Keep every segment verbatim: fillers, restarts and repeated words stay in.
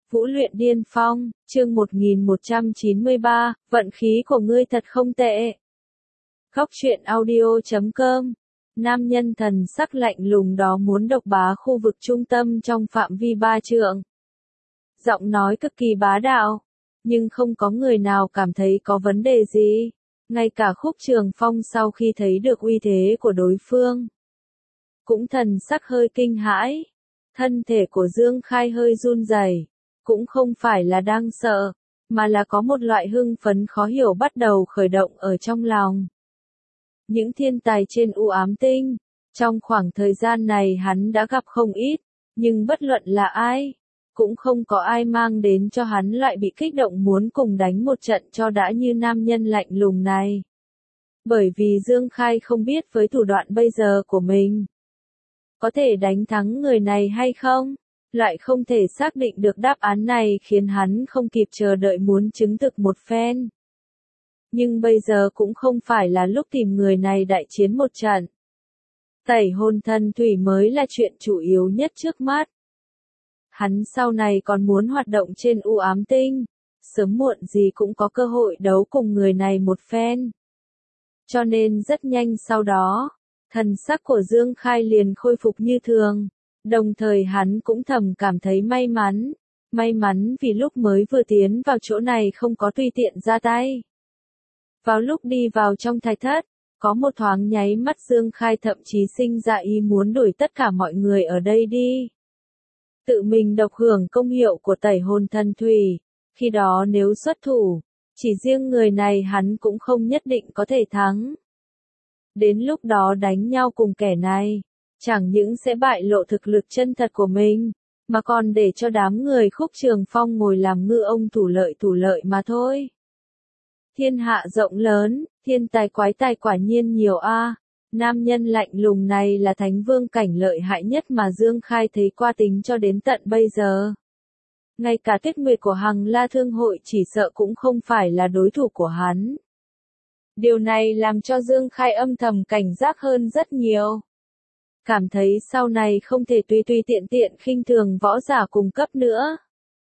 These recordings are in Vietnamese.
Vũ luyện điên phong, chương một nghìn một trăm chín mươi ba, vận khí của ngươi thật không tệ. Góc truyện audio chấm com. Nam nhân thần sắc lạnh lùng đó muốn độc bá khu vực trung tâm trong phạm vi ba trượng. Giọng nói cực kỳ bá đạo, nhưng không có người nào cảm thấy có vấn đề gì. Ngay cả Khúc Trường Phong sau khi thấy được uy thế của đối phương, cũng thần sắc hơi kinh hãi. Thân thể của Dương Khai hơi run rẩy, cũng không phải là đang sợ, mà là có một loại hưng phấn khó hiểu bắt đầu khởi động ở trong lòng. Những thiên tài trên u ám tinh, trong khoảng thời gian này hắn đã gặp không ít, nhưng bất luận là ai, cũng không có ai mang đến cho hắn loại bị kích động muốn cùng đánh một trận cho đã như nam nhân lạnh lùng này. Bởi vì Dương Khai không biết với thủ đoạn bây giờ của mình, có thể đánh thắng người này hay không? Lại không thể xác định được đáp án này khiến hắn không kịp chờ đợi muốn chứng thực một phen. Nhưng bây giờ cũng không phải là lúc tìm người này đại chiến một trận. Tẩy hồn thần thủy mới là chuyện chủ yếu nhất trước mắt. Hắn sau này còn muốn hoạt động trên u ám tinh, sớm muộn gì cũng có cơ hội đấu cùng người này một phen. Cho nên rất nhanh sau đó, thần sắc của Dương Khai liền khôi phục như thường. Đồng thời hắn cũng thầm cảm thấy may mắn, may mắn vì lúc mới vừa tiến vào chỗ này không có tùy tiện ra tay. Vào lúc đi vào trong thạch thất, có một thoáng nháy mắt Dương Khai thậm chí sinh ra ý muốn đuổi tất cả mọi người ở đây đi. Tự mình độc hưởng công hiệu của tẩy hồn thần thủy, khi đó nếu xuất thủ, chỉ riêng người này hắn cũng không nhất định có thể thắng. Đến lúc đó đánh nhau cùng kẻ này, chẳng những sẽ bại lộ thực lực chân thật của mình, mà còn để cho đám người Khúc Trường Phong ngồi làm ngư ông thủ lợi thủ lợi mà thôi. Thiên hạ rộng lớn, thiên tài quái tài quả nhiên nhiều a. Nam nhân lạnh lùng này là thánh vương cảnh lợi hại nhất mà Dương Khai thấy qua tính cho đến tận bây giờ. Ngay cả Tuyết Nguyệt của Hằng La Thương Hội chỉ sợ cũng không phải là đối thủ của hắn. Điều này làm cho Dương Khai âm thầm cảnh giác hơn rất nhiều. Cảm thấy sau này không thể tùy tùy tiện tiện khinh thường võ giả cùng cấp nữa.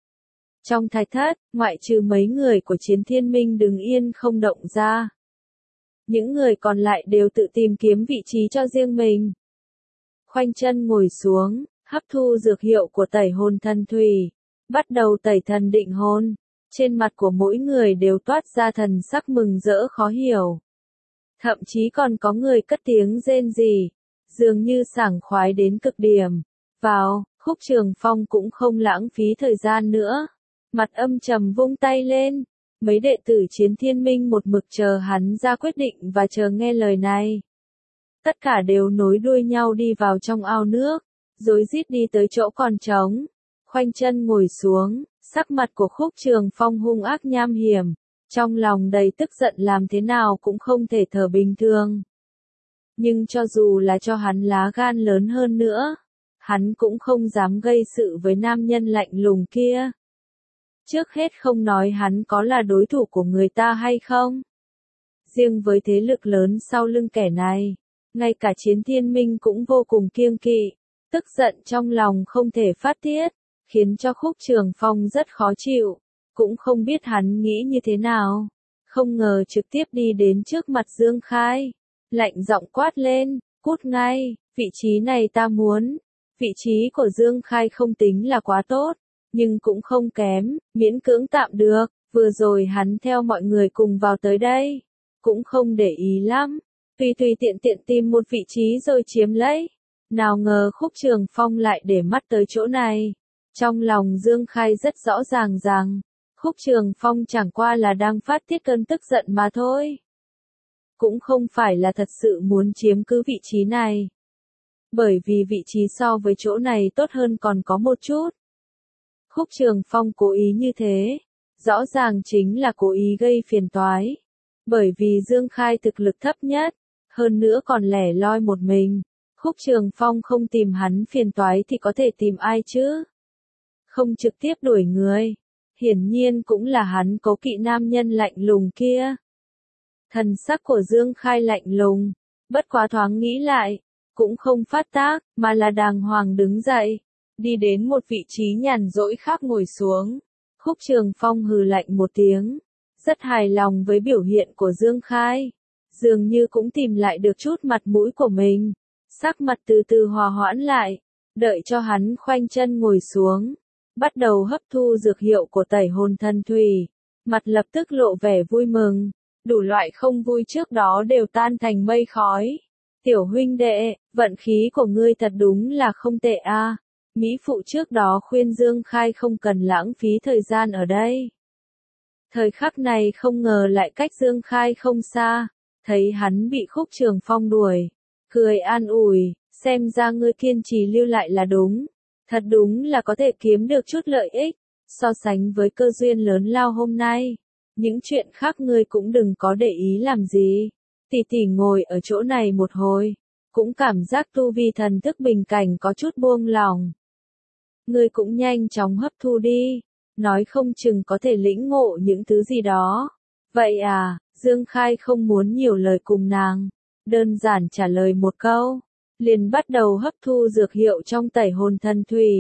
Trong thạch thất, ngoại trừ mấy người của Chiến Thiên Minh đứng yên không động ra, những người còn lại đều tự tìm kiếm vị trí cho riêng mình. Khoanh chân ngồi xuống, hấp thu dược hiệu của tẩy hồn thần thủy, bắt đầu tẩy thần định hồn. Trên mặt của mỗi người đều toát ra thần sắc mừng rỡ khó hiểu. Thậm chí còn có người cất tiếng rên rỉ, dường như sảng khoái đến cực điểm. Vào, Khúc Trường Phong cũng không lãng phí thời gian nữa. Mặt âm trầm vung tay lên. Mấy đệ tử Chiến Thiên Minh một mực chờ hắn ra quyết định và chờ nghe lời này. Tất cả đều nối đuôi nhau đi vào trong ao nước, rối rít đi tới chỗ còn trống. Khoanh chân ngồi xuống, sắc mặt của Khúc Trường Phong hung ác nham hiểm. Trong lòng đầy tức giận làm thế nào cũng không thể thở bình thường. Nhưng cho dù là cho hắn lá gan lớn hơn nữa, hắn cũng không dám gây sự với nam nhân lạnh lùng kia. Trước hết không nói hắn có là đối thủ của người ta hay không. Riêng với thế lực lớn sau lưng kẻ này, ngay cả Chiến Thiên Minh cũng vô cùng kiêng kỵ, tức giận trong lòng không thể phát tiết, khiến cho Khúc Trường Phong rất khó chịu, cũng không biết hắn nghĩ như thế nào. Không ngờ trực tiếp đi đến trước mặt Dương Khai, lạnh giọng quát lên, cút ngay, vị trí này ta muốn. Vị trí của Dương Khai không tính là quá tốt, nhưng cũng không kém, miễn cưỡng tạm được. Vừa rồi hắn theo mọi người cùng vào tới đây, cũng không để ý lắm, tùy tùy tiện tiện tìm một vị trí rồi chiếm lấy. Nào ngờ Khúc Trường Phong lại để mắt tới chỗ này. Trong lòng Dương Khai rất rõ ràng rằng, Khúc Trường Phong chẳng qua là đang phát tiết cơn tức giận mà thôi. Cũng không phải là thật sự muốn chiếm cứ vị trí này. Bởi vì vị trí so với chỗ này tốt hơn còn có một chút. Khúc Trường Phong cố ý như thế, rõ ràng chính là cố ý gây phiền toái. Bởi vì Dương Khai thực lực thấp nhất, hơn nữa còn lẻ loi một mình. Khúc Trường Phong không tìm hắn phiền toái thì có thể tìm ai chứ? Không trực tiếp đuổi người. Hiển nhiên cũng là hắn cố kỵ nam nhân lạnh lùng kia. Thần sắc của Dương Khai lạnh lùng, bất quá thoáng nghĩ lại, cũng không phát tác, mà là đàng hoàng đứng dậy. đi đến một vị trí nhàn rỗi khác ngồi xuống. Khúc Trường Phong hừ lạnh một tiếng, rất hài lòng với biểu hiện của Dương Khai. Dường như cũng tìm lại được chút mặt mũi của mình. Sắc mặt từ từ hòa hoãn lại, đợi cho hắn khoanh chân ngồi xuống. Bắt đầu hấp thu dược hiệu của tẩy hồn thần thủy. Mặt lập tức lộ vẻ vui mừng. Đủ loại không vui trước đó đều tan thành mây khói. Tiểu huynh đệ, vận khí của ngươi thật đúng là không tệ a. Mỹ phụ trước đó khuyên Dương Khai không cần lãng phí thời gian ở đây. Thời khắc này không ngờ lại cách Dương Khai không xa. Thấy hắn bị Khúc Trường Phong đuổi. Cười an ủi, xem ra ngươi kiên trì lưu lại là đúng. Thật đúng là có thể kiếm được chút lợi ích. So sánh với cơ duyên lớn lao hôm nay. Những chuyện khác ngươi cũng đừng có để ý làm gì. Tỷ tỷ ngồi ở chỗ này một hồi. Cũng cảm giác tu vi thần thức bình cảnh có chút buông lòng. Ngươi cũng nhanh chóng hấp thu đi. Nói không chừng có thể lĩnh ngộ những thứ gì đó. Vậy à, Dương Khai không muốn nhiều lời cùng nàng. Đơn giản trả lời một câu. Liền bắt đầu hấp thu dược hiệu trong tẩy hồn thần thủy.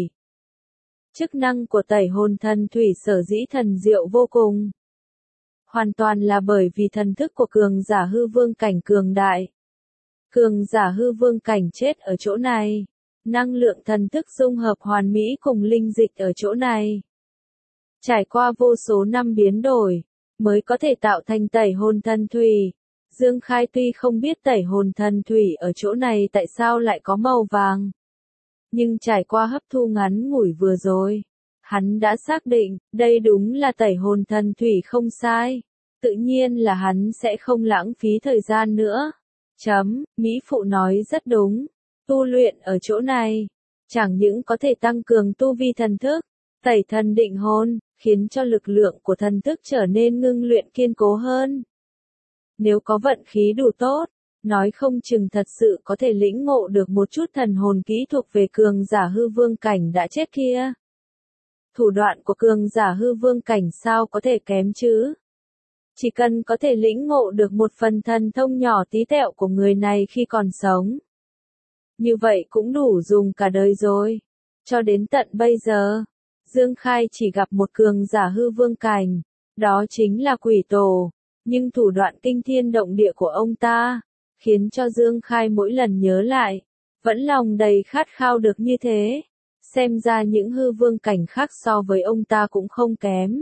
Chức năng của tẩy hồn thần thủy sở dĩ thần diệu vô cùng. Hoàn toàn là bởi vì thần thức của cường giả hư vương cảnh cường đại. Cường giả hư vương cảnh chết ở chỗ này. Năng lượng thần thức dung hợp hoàn mỹ cùng linh dịch ở chỗ này. Trải qua vô số năm biến đổi, mới có thể tạo thành tẩy hồn thần thủy. Dương Khai tuy không biết tẩy hồn thần thủy ở chỗ này tại sao lại có màu vàng. Nhưng trải qua hấp thu ngắn ngủi vừa rồi, hắn đã xác định, đây đúng là tẩy hồn thần thủy không sai. Tự nhiên là hắn sẽ không lãng phí thời gian nữa. Chấm, Mỹ Phụ nói rất đúng. Tu luyện ở chỗ này, chẳng những có thể tăng cường tu vi thần thức, tẩy thần định hồn, khiến cho lực lượng của thần thức trở nên ngưng luyện kiên cố hơn. Nếu có vận khí đủ tốt, nói không chừng thật sự có thể lĩnh ngộ được một chút thần hồn kỹ thuộc về cường giả hư vương cảnh đã chết kia. Thủ đoạn của cường giả hư vương cảnh sao có thể kém chứ? Chỉ cần có thể lĩnh ngộ được một phần thần thông nhỏ tí tẹo của người này khi còn sống. Như vậy cũng đủ dùng cả đời rồi. Cho đến tận bây giờ, Dương Khai chỉ gặp một cường giả hư vương cảnh, đó chính là Quỷ Tổ. Nhưng thủ đoạn kinh thiên động địa của ông ta, khiến cho Dương Khai mỗi lần nhớ lại, vẫn lòng đầy khát khao được như thế. Xem ra những hư vương cảnh khác so với ông ta cũng không kém.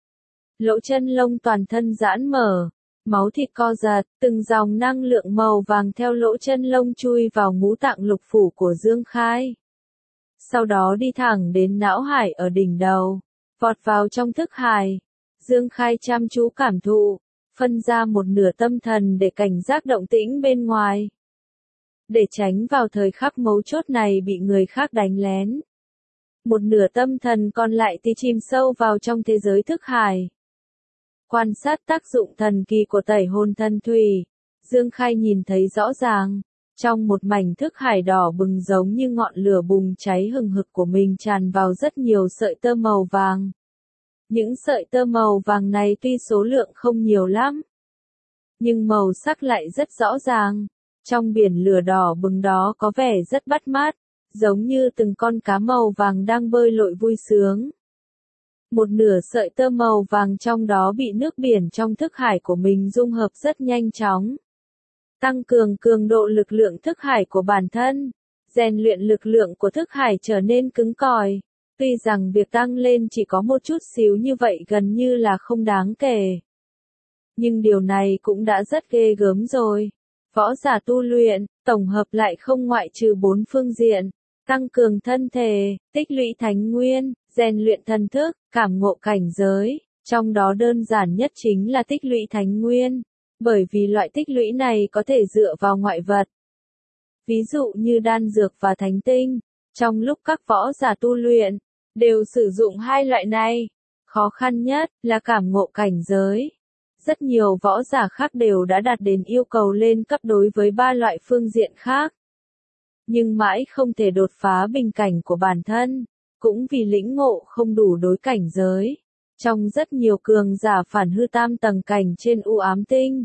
Lỗ chân lông toàn thân giãn mở, máu thịt co giật, từng dòng năng lượng màu vàng theo lỗ chân lông chui vào ngũ tạng lục phủ của Dương Khai. Sau đó đi thẳng đến não hải ở đỉnh đầu, vọt vào trong thức hải. Dương Khai chăm chú cảm thụ, phân ra một nửa tâm thần để cảnh giác động tĩnh bên ngoài. Để tránh vào thời khắc mấu chốt này bị người khác đánh lén. Một nửa tâm thần còn lại thì chìm sâu vào trong thế giới thức hải. Quan sát tác dụng thần kỳ của tẩy hồn thần thủy, Dương Khai nhìn thấy rõ ràng, trong một mảnh thức hải đỏ bừng giống như ngọn lửa bùng cháy hừng hực của mình tràn vào rất nhiều sợi tơ màu vàng. Những sợi tơ màu vàng này tuy số lượng không nhiều lắm, nhưng màu sắc lại rất rõ ràng. Trong biển lửa đỏ bừng đó có vẻ rất bắt mắt, giống như từng con cá màu vàng đang bơi lội vui sướng. Một nửa sợi tơ màu vàng trong đó bị nước biển trong thức hải của mình dung hợp rất nhanh chóng. Tăng cường cường độ lực lượng thức hải của bản thân, rèn luyện lực lượng của thức hải trở nên cứng cỏi. Tuy rằng việc tăng lên chỉ có một chút xíu như vậy gần như là không đáng kể. Nhưng điều này cũng đã rất ghê gớm rồi. Võ giả tu luyện, tổng hợp lại không ngoại trừ bốn phương diện. Tăng cường thân thể, tích lũy thánh nguyên, rèn luyện thần thức, cảm ngộ cảnh giới. Trong đó đơn giản nhất chính là tích lũy thánh nguyên. Bởi vì loại tích lũy này có thể dựa vào ngoại vật. Ví dụ như đan dược và thánh tinh. Trong lúc các võ giả tu luyện, đều sử dụng hai loại này. Khó khăn nhất là cảm ngộ cảnh giới. Rất nhiều võ giả khác đều đã đạt đến yêu cầu lên cấp đối với ba loại phương diện khác. Nhưng mãi không thể đột phá bình cảnh của bản thân, cũng vì lĩnh ngộ không đủ đối cảnh giới. Trong rất nhiều cường giả phản hư tam tầng cảnh trên u ám tinh,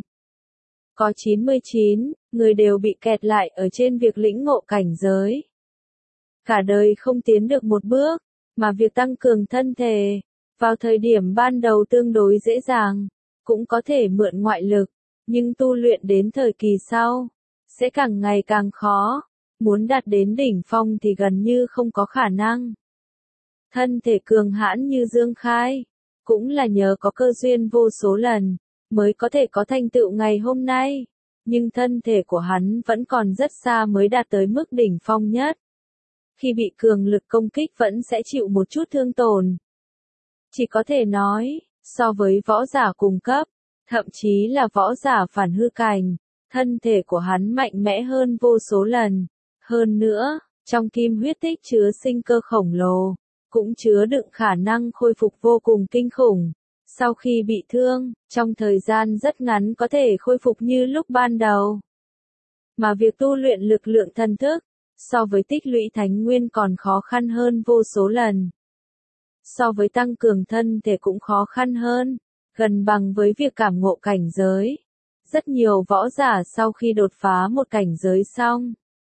có chín mươi chín người đều bị kẹt lại ở trên việc lĩnh ngộ cảnh giới. cả đời không tiến được một bước, mà việc tăng cường thân thể, vào thời điểm ban đầu tương đối dễ dàng, cũng có thể mượn ngoại lực, nhưng tu luyện đến thời kỳ sau, sẽ càng ngày càng khó, muốn đạt đến đỉnh phong thì gần như không có khả năng. Thân thể cường hãn như Dương Khai, cũng là nhờ có cơ duyên vô số lần, mới có thể có thành tựu ngày hôm nay, nhưng thân thể của hắn vẫn còn rất xa mới đạt tới mức đỉnh phong nhất. Khi bị cường lực công kích vẫn sẽ chịu một chút thương tổn. Chỉ có thể nói, so với võ giả cùng cấp, thậm chí là võ giả phản hư cảnh, thân thể của hắn mạnh mẽ hơn vô số lần. Hơn nữa, trong kim huyết tích chứa sinh cơ khổng lồ, cũng chứa đựng khả năng khôi phục vô cùng kinh khủng. Sau khi bị thương, trong thời gian rất ngắn có thể khôi phục như lúc ban đầu. Mà việc tu luyện lực lượng thần thức, so với tích lũy thánh nguyên còn khó khăn hơn vô số lần. So với tăng cường thân thể cũng khó khăn hơn, gần bằng với việc cảm ngộ cảnh giới. Rất nhiều võ giả sau khi đột phá một cảnh giới xong,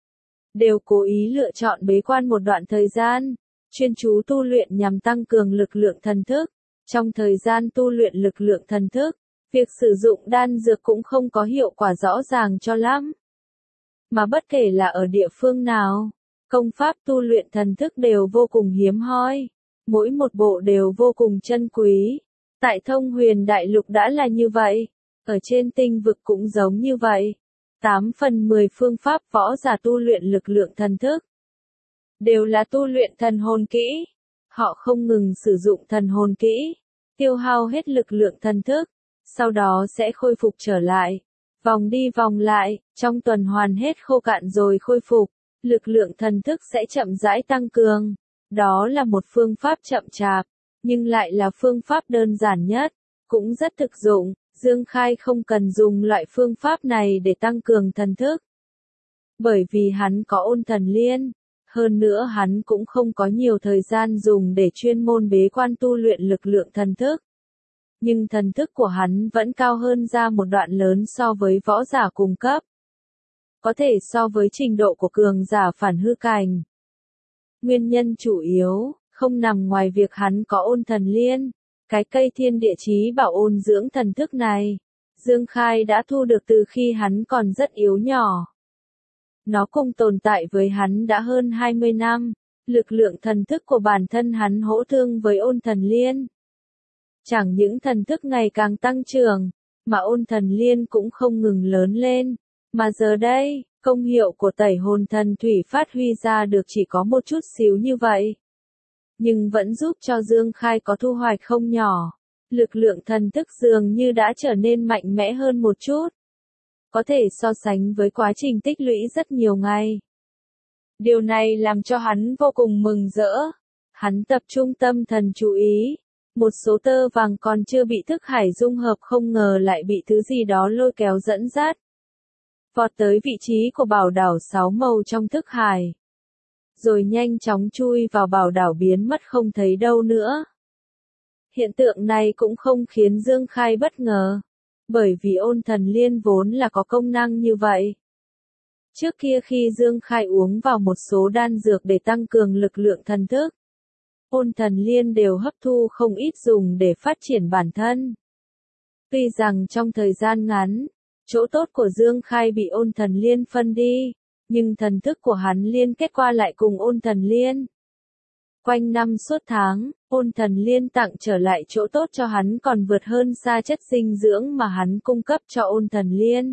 đều cố ý lựa chọn bế quan một đoạn thời gian, chuyên chú tu luyện nhằm tăng cường lực lượng thần thức. Trong thời gian tu luyện lực lượng thần thức, việc sử dụng đan dược cũng không có hiệu quả rõ ràng cho lắm. Mà bất kể là ở địa phương nào, công pháp tu luyện thần thức đều vô cùng hiếm hoi, mỗi một bộ đều vô cùng chân quý. Tại Thông Huyền Đại Lục đã là như vậy, ở trên tinh vực cũng giống như vậy. tám phần mười phương pháp võ giả tu luyện lực lượng thần thức đều là tu luyện thần hồn kỹ. Họ không ngừng sử dụng thần hồn kỹ, tiêu hao hết lực lượng thần thức, sau đó sẽ khôi phục trở lại. Vòng đi vòng lại, trong tuần hoàn hết khô cạn rồi khôi phục, lực lượng thần thức sẽ chậm rãi tăng cường. Đó là một phương pháp chậm chạp, nhưng lại là phương pháp đơn giản nhất, cũng rất thực dụng. Dương Khai không cần dùng loại phương pháp này để tăng cường thần thức, bởi vì hắn có ôn thần liên. Hơn nữa hắn cũng không có nhiều thời gian dùng để chuyên môn bế quan tu luyện lực lượng thần thức. Nhưng thần thức của hắn vẫn cao hơn ra một đoạn lớn so với võ giả cùng cấp. Có thể so với trình độ của cường giả phản hư cảnh. Nguyên nhân chủ yếu, không nằm ngoài việc hắn có ôn thần liên. Cái cây thiên địa chí bảo ôn dưỡng thần thức này, Dương Khai đã thu được từ khi hắn còn rất yếu nhỏ. Nó cùng tồn tại với hắn đã hơn hai mươi năm, lực lượng thần thức của bản thân hắn hỗ thương với ôn thần liên. Chẳng những thần thức ngày càng tăng trưởng, mà ôn thần liên cũng không ngừng lớn lên, mà giờ đây, công hiệu của tẩy hồn thần thủy phát huy ra được chỉ có một chút xíu như vậy. Nhưng vẫn giúp cho Dương Khai có thu hoạch không nhỏ. Lực lượng thần thức dường như đã trở nên mạnh mẽ hơn một chút. Có thể so sánh với quá trình tích lũy rất nhiều ngày. Điều này làm cho hắn vô cùng mừng rỡ. Hắn tập trung tâm thần chú ý. Một số tơ vàng còn chưa bị thức hải dung hợp không ngờ lại bị thứ gì đó lôi kéo dẫn dắt. Vọt tới vị trí của bảo đảo sáu màu trong thức hải. Rồi nhanh chóng chui vào bảo đảo biến mất không thấy đâu nữa. Hiện tượng này cũng không khiến Dương Khai bất ngờ, bởi vì ôn thần liên vốn là có công năng như vậy. Trước kia khi Dương Khai uống vào một số đan dược để tăng cường lực lượng thần thức, ôn thần liên đều hấp thu không ít dùng để phát triển bản thân. Tuy rằng trong thời gian ngắn, chỗ tốt của Dương Khai bị ôn thần liên phân đi, nhưng thần thức của hắn liên kết qua lại cùng ôn thần liên. Quanh năm suốt tháng, ôn thần liên tặng trở lại chỗ tốt cho hắn còn vượt hơn xa chất dinh dưỡng mà hắn cung cấp cho ôn thần liên.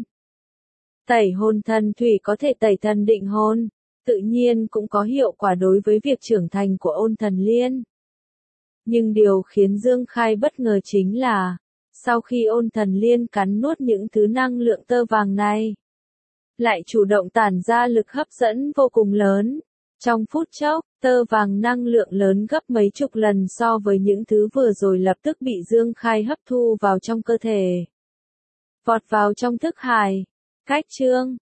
Tẩy hồn thần thủy có thể tẩy thần định hồn, tự nhiên cũng có hiệu quả đối với việc trưởng thành của ôn thần liên. Nhưng điều khiến Dương Khai bất ngờ chính là, sau khi ôn thần liên cắn nuốt những thứ năng lượng tơ vàng này, lại chủ động tản ra lực hấp dẫn vô cùng lớn. Trong phút chốc, tơ vàng năng lượng lớn gấp mấy chục lần so với những thứ vừa rồi lập tức bị Dương Khai hấp thu vào trong cơ thể. Vọt vào trong thức hải. Cách chương